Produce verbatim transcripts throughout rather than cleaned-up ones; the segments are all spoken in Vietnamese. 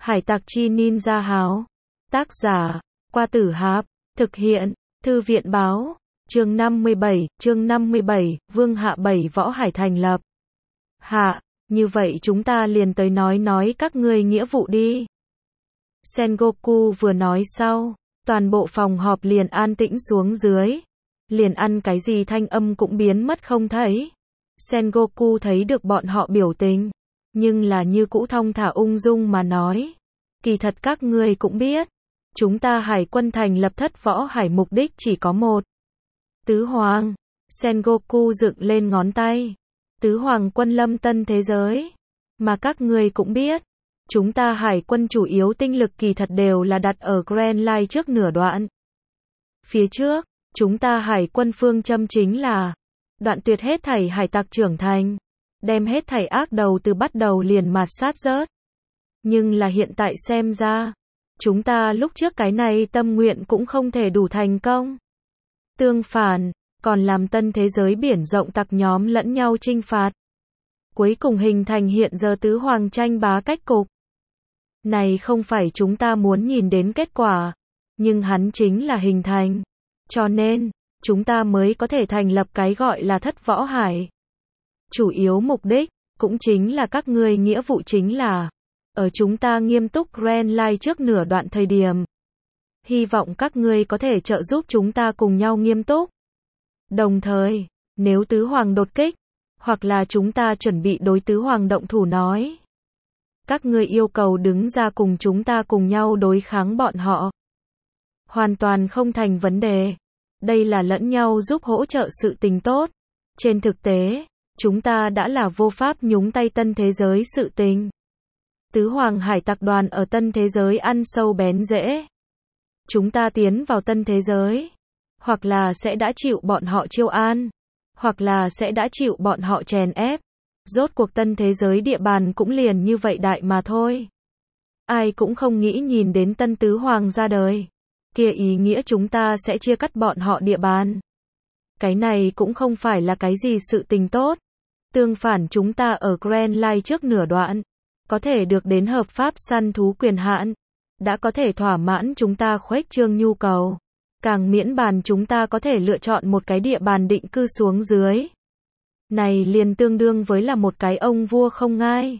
Hải tặc chi ninja háo. Tác giả, Qua Tử Hạp. Thực hiện, Thư viện báo. Chương năm mươi bảy, chương năm mươi bảy, Vương hạ bảy võ hải thành lập. Hạ, như vậy chúng ta liền tới nói nói các ngươi nghĩa vụ đi. Sengoku vừa nói sau, toàn bộ phòng họp liền an tĩnh xuống dưới. Liền ăn cái gì thanh âm cũng biến mất không thấy. Sengoku thấy được bọn họ biểu tình, nhưng là như cũ thong thả ung dung mà nói. Kỳ thật các ngươi cũng biết, chúng ta hải quân thành lập thất võ hải mục đích chỉ có một. Tứ Hoàng. Sengoku dựng lên ngón tay. Tứ Hoàng quân lâm tân thế giới. Mà các ngươi cũng biết, chúng ta hải quân chủ yếu tinh lực kỳ thật đều là đặt ở Grand Line trước nửa đoạn. Phía trước, chúng ta hải quân phương châm chính là đoạn tuyệt hết thảy hải tặc trưởng thành, đem hết thảy ác đầu từ bắt đầu liền mạt sát rớt. Nhưng là hiện tại xem ra, chúng ta lúc trước cái này tâm nguyện cũng không thể đủ thành công. Tương phản, còn làm tân thế giới biển rộng tặc nhóm lẫn nhau chinh phạt. Cuối cùng hình thành hiện giờ tứ hoàng tranh bá cách cục. Này không phải chúng ta muốn nhìn đến kết quả, nhưng hắn chính là hình thành. Cho nên, chúng ta mới có thể thành lập cái gọi là thất võ hải. Chủ yếu mục đích, cũng chính là các ngươi nghĩa vụ chính là, ở chúng ta nghiêm túc Grand Line trước nửa đoạn thời điểm. Hy vọng các ngươi có thể trợ giúp chúng ta cùng nhau nghiêm túc. Đồng thời, nếu tứ hoàng đột kích, hoặc là chúng ta chuẩn bị đối tứ hoàng động thủ nói, các ngươi yêu cầu đứng ra cùng chúng ta cùng nhau đối kháng bọn họ. Hoàn toàn không thành vấn đề. Đây là lẫn nhau giúp hỗ trợ sự tình tốt. Trên thực tế, chúng ta đã là vô pháp nhúng tay tân thế giới sự tình. Tứ Hoàng hải tặc đoàn ở tân thế giới ăn sâu bén rễ. Chúng ta tiến vào tân thế giới, hoặc là sẽ đã chịu bọn họ chiêu an, hoặc là sẽ đã chịu bọn họ chèn ép. Rốt cuộc tân thế giới địa bàn cũng liền như vậy đại mà thôi. Ai cũng không nghĩ nhìn đến tân tứ hoàng ra đời. Kia ý nghĩa chúng ta sẽ chia cắt bọn họ địa bàn. Cái này cũng không phải là cái gì sự tình tốt. Tương phản chúng ta ở Grand Line trước nửa đoạn, có thể được đến hợp pháp săn thú quyền hạn, đã có thể thỏa mãn chúng ta khuếch trương nhu cầu. Càng miễn bàn chúng ta có thể lựa chọn một cái địa bàn định cư xuống dưới. Này liền tương đương với là một cái ông vua không ngai.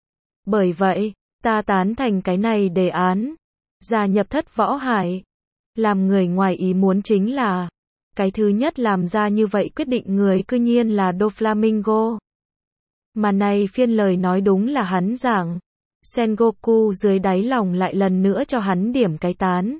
Bởi vậy, ta tán thành cái này đề án. Gia nhập thất võ hải. Làm người ngoài ý muốn chính là, cái thứ nhất làm ra như vậy quyết định người cư nhiên là Doflamingo. Mà này phiên lời nói đúng là hắn giảng. Sengoku dưới đáy lòng lại lần nữa cho hắn điểm cái tán.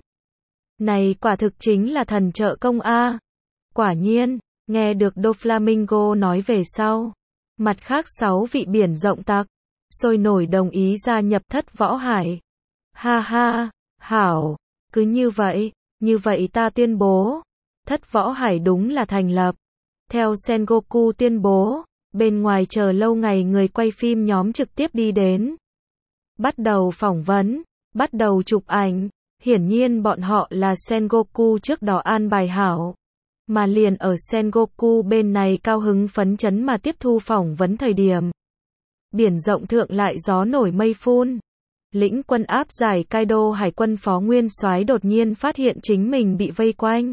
Này quả thực chính là thần trợ công a. Quả nhiên, nghe được Doflamingo nói về sau, mặt khác sáu vị biển rộng tặc, sôi nổi đồng ý gia nhập thất võ hải. Ha ha, hảo, cứ như vậy, như vậy ta tuyên bố, thất võ hải đúng là thành lập. Theo Sengoku tuyên bố, bên ngoài chờ lâu ngày người quay phim nhóm trực tiếp đi đến. Bắt đầu phỏng vấn, bắt đầu chụp ảnh, hiển nhiên bọn họ là Sengoku trước đó an bài hảo. Mà liền ở Sengoku bên này cao hứng phấn chấn mà tiếp thu phỏng vấn thời điểm. Biển rộng thượng lại gió nổi mây phun. Lĩnh quân áp giải Kaido hải quân phó nguyên soái đột nhiên phát hiện chính mình bị vây quanh.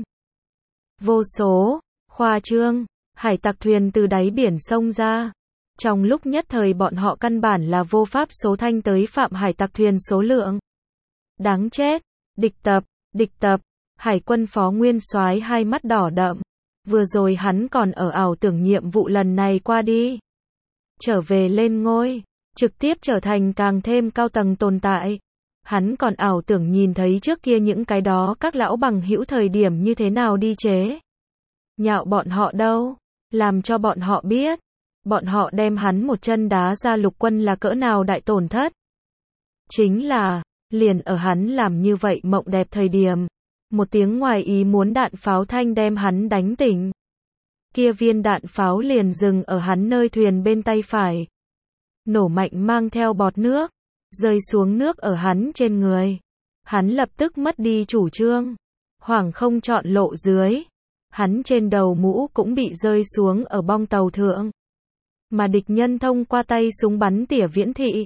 Vô số, khoa trương, hải tặc thuyền từ đáy biển sông ra. Trong lúc nhất thời bọn họ căn bản là vô pháp số thanh tới phạm hải tặc thuyền số lượng. Đáng chết, địch tập, địch tập. Hải quân phó nguyên soái hai mắt đỏ đậm. Vừa rồi hắn còn ở ảo tưởng nhiệm vụ lần này qua đi. Trở về lên ngôi, trực tiếp trở thành càng thêm cao tầng tồn tại. Hắn còn ảo tưởng nhìn thấy trước kia những cái đó các lão bằng hữu thời điểm như thế nào đi chế. Nhạo bọn họ đâu, làm cho bọn họ biết. Bọn họ đem hắn một chân đá ra lục quân là cỡ nào đại tổn thất. Chính là, liền ở hắn làm như vậy mộng đẹp thời điểm. Một tiếng ngoài ý muốn đạn pháo thanh đem hắn đánh tỉnh. Kia viên đạn pháo liền dừng ở hắn nơi thuyền bên tay phải. Nổ mạnh mang theo bọt nước, rơi xuống nước ở hắn trên người. Hắn lập tức mất đi chủ trương. Hoảng không chọn lộ dưới. Hắn trên đầu mũ cũng bị rơi xuống ở bong tàu thượng. Mà địch nhân thông qua tay súng bắn tỉa viễn thị.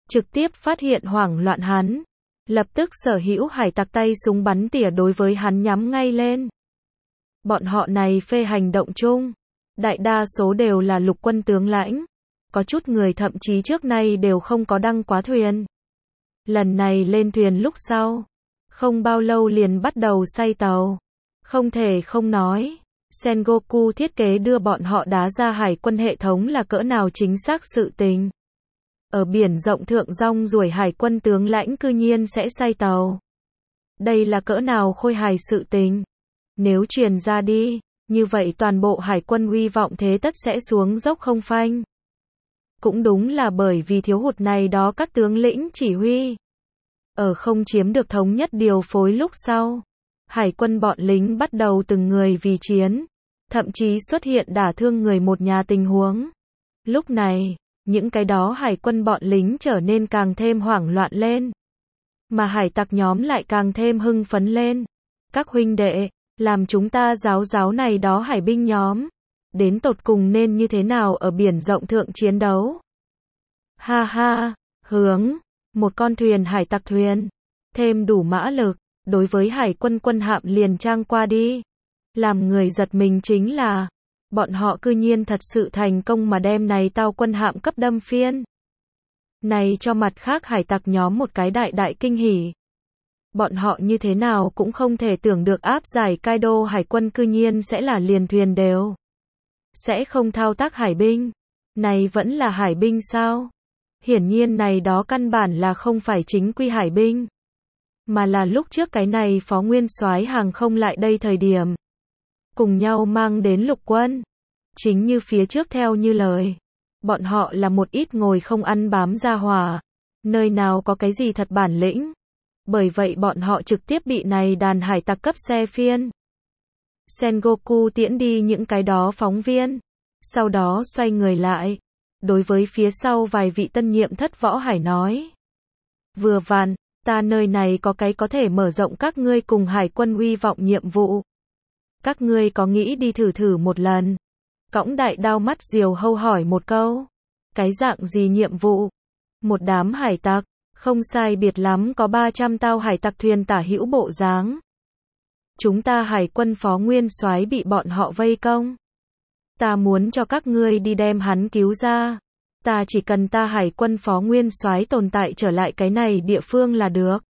trực tiếp phát hiện hoảng loạn hắn. Lập tức sở hữu hải tặc tay súng bắn tỉa đối với hắn nhắm ngay lên. Bọn họ này phê hành động chung, đại đa số đều là lục quân tướng lãnh. Có chút người thậm chí trước nay đều không có đăng quá thuyền. Lần này lên thuyền lúc sau, không bao lâu liền bắt đầu say tàu. Không thể không nói, Sengoku thiết kế đưa bọn họ đá ra hải quân hệ thống là cỡ nào chính xác sự tình. Ở biển rộng thượng rong ruổi hải quân tướng lãnh cư nhiên sẽ say tàu. Đây là cỡ nào khôi hài sự tình. Nếu truyền ra đi, như vậy toàn bộ hải quân uy vọng thế tất sẽ xuống dốc không phanh. Cũng đúng là bởi vì thiếu hụt này đó các tướng lĩnh chỉ huy. Ở không chiếm được thống nhất điều phối lúc sau, hải quân bọn lính bắt đầu từng người vì chiến, thậm chí xuất hiện đả thương người một nhà tình huống. Lúc này, những cái đó hải quân bọn lính trở nên càng thêm hoảng loạn lên. Mà hải tặc nhóm lại càng thêm hưng phấn lên. Các huynh đệ, làm chúng ta giáo giáo này đó hải binh nhóm. Đến tột cùng nên như thế nào ở biển rộng thượng chiến đấu. Ha ha, hướng, một con thuyền hải tặc thuyền, thêm đủ mã lực, đối với hải quân quân hạm liền trang qua đi. Làm người giật mình chính là, bọn họ cư nhiên thật sự thành công mà đem này tao quân hạm cấp đâm phiên. Này cho mặt khác hải tặc nhóm một cái đại đại kinh hỉ. Bọn họ như thế nào cũng không thể tưởng được áp giải Kaido hải quân cư nhiên sẽ là liền thuyền đều. Sẽ không thao tác hải binh. Này vẫn là hải binh sao? Hiển nhiên này đó căn bản là không phải chính quy hải binh. Mà là lúc trước cái này phó nguyên soái hàng không lại đây thời điểm. Cùng nhau mang đến lục quân. Chính như phía trước theo như lời. Bọn họ là một ít ngồi không ăn bám ra hỏa. Nơi nào có cái gì thật bản lĩnh. Bởi vậy bọn họ trực tiếp bị này đàn hải tặc cấp xe phiên. Sengoku tiễn đi những cái đó phóng viên. Sau đó xoay người lại. Đối với phía sau vài vị tân nhiệm thất võ hải nói. Vừa vặn, ta nơi này có cái có thể mở rộng các ngươi cùng hải quân uy vọng nhiệm vụ. Các ngươi có nghĩ đi thử thử một lần? Cõng đại đao mắt diều hâu hỏi một câu. Cái dạng gì nhiệm vụ? Một đám hải tặc, không sai biệt lắm có ba trăm tao hải tặc thuyền tả hữu bộ dáng. Chúng ta hải quân phó nguyên soái bị bọn họ vây công. Ta muốn cho các ngươi đi đem hắn cứu ra. Ta chỉ cần ta hải quân phó nguyên soái tồn tại trở lại cái này địa phương là được.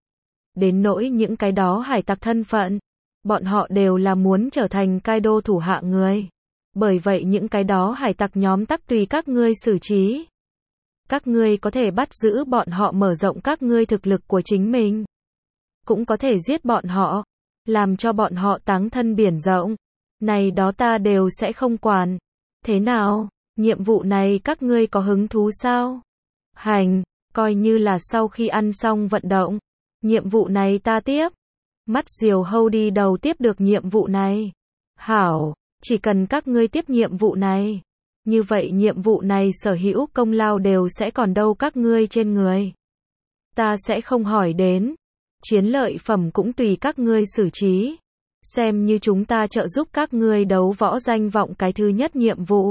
Đến nỗi những cái đó hải tặc thân phận, bọn họ đều là muốn trở thành Kaido thủ hạ người. Bởi vậy những cái đó hải tặc nhóm tắc tùy các ngươi xử trí. Các ngươi có thể bắt giữ bọn họ mở rộng các ngươi thực lực của chính mình. Cũng có thể giết bọn họ, làm cho bọn họ táng thân biển rộng. Này đó ta đều sẽ không quản. Thế nào, nhiệm vụ này các ngươi có hứng thú sao? Hành, coi như là sau khi ăn xong vận động. Nhiệm vụ này ta tiếp. Mắt diều hâu đi đầu tiếp được nhiệm vụ này. Hảo, chỉ cần các ngươi tiếp nhiệm vụ này. Như vậy nhiệm vụ này sở hữu công lao đều sẽ còn đâu các ngươi trên người. Ta sẽ không hỏi đến. Chiến lợi phẩm cũng tùy các ngươi xử trí. Xem như chúng ta trợ giúp các ngươi đấu võ danh vọng cái thứ nhất nhiệm vụ.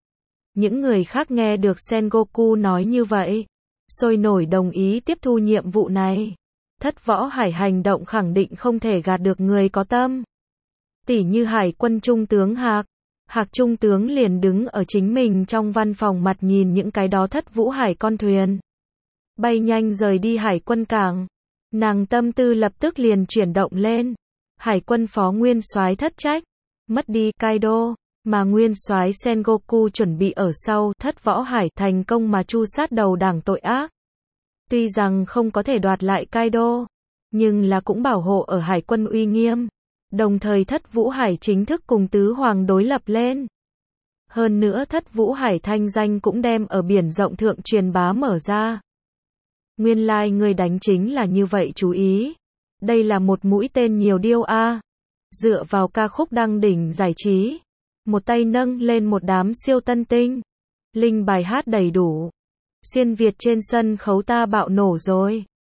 Những người khác nghe được Sengoku nói như vậy, sôi nổi đồng ý tiếp thu nhiệm vụ này. Thất võ hải hành động khẳng định không thể gạt được người có tâm. Tỉ như hải quân trung tướng Hạc. Hạc trung tướng liền đứng ở chính mình trong văn phòng mặt nhìn những cái đó thất vũ hải con thuyền. Bay nhanh rời đi hải quân cảng. Nàng tâm tư lập tức liền chuyển động lên. Hải quân phó nguyên soái thất trách. Mất đi Kaido. Mà nguyên soái Sengoku chuẩn bị ở sau thất võ hải thành công mà tru sát đầu đảng tội ác. Tuy rằng không có thể đoạt lại Kaido. Nhưng là cũng bảo hộ ở hải quân uy nghiêm. Đồng thời thất vũ hải chính thức cùng tứ hoàng đối lập lên. Hơn nữa thất vũ hải thanh danh cũng đem ở biển rộng thượng truyền bá mở ra. Nguyên lai like người đánh chính là như vậy chú ý. Đây là một mũi tên nhiều điêu a. Dựa vào ca khúc đăng đỉnh giải trí. Một tay nâng lên một đám siêu tân tinh. Linh bài hát đầy đủ. Xuyên Việt trên sân khấu ta bạo nổ rồi.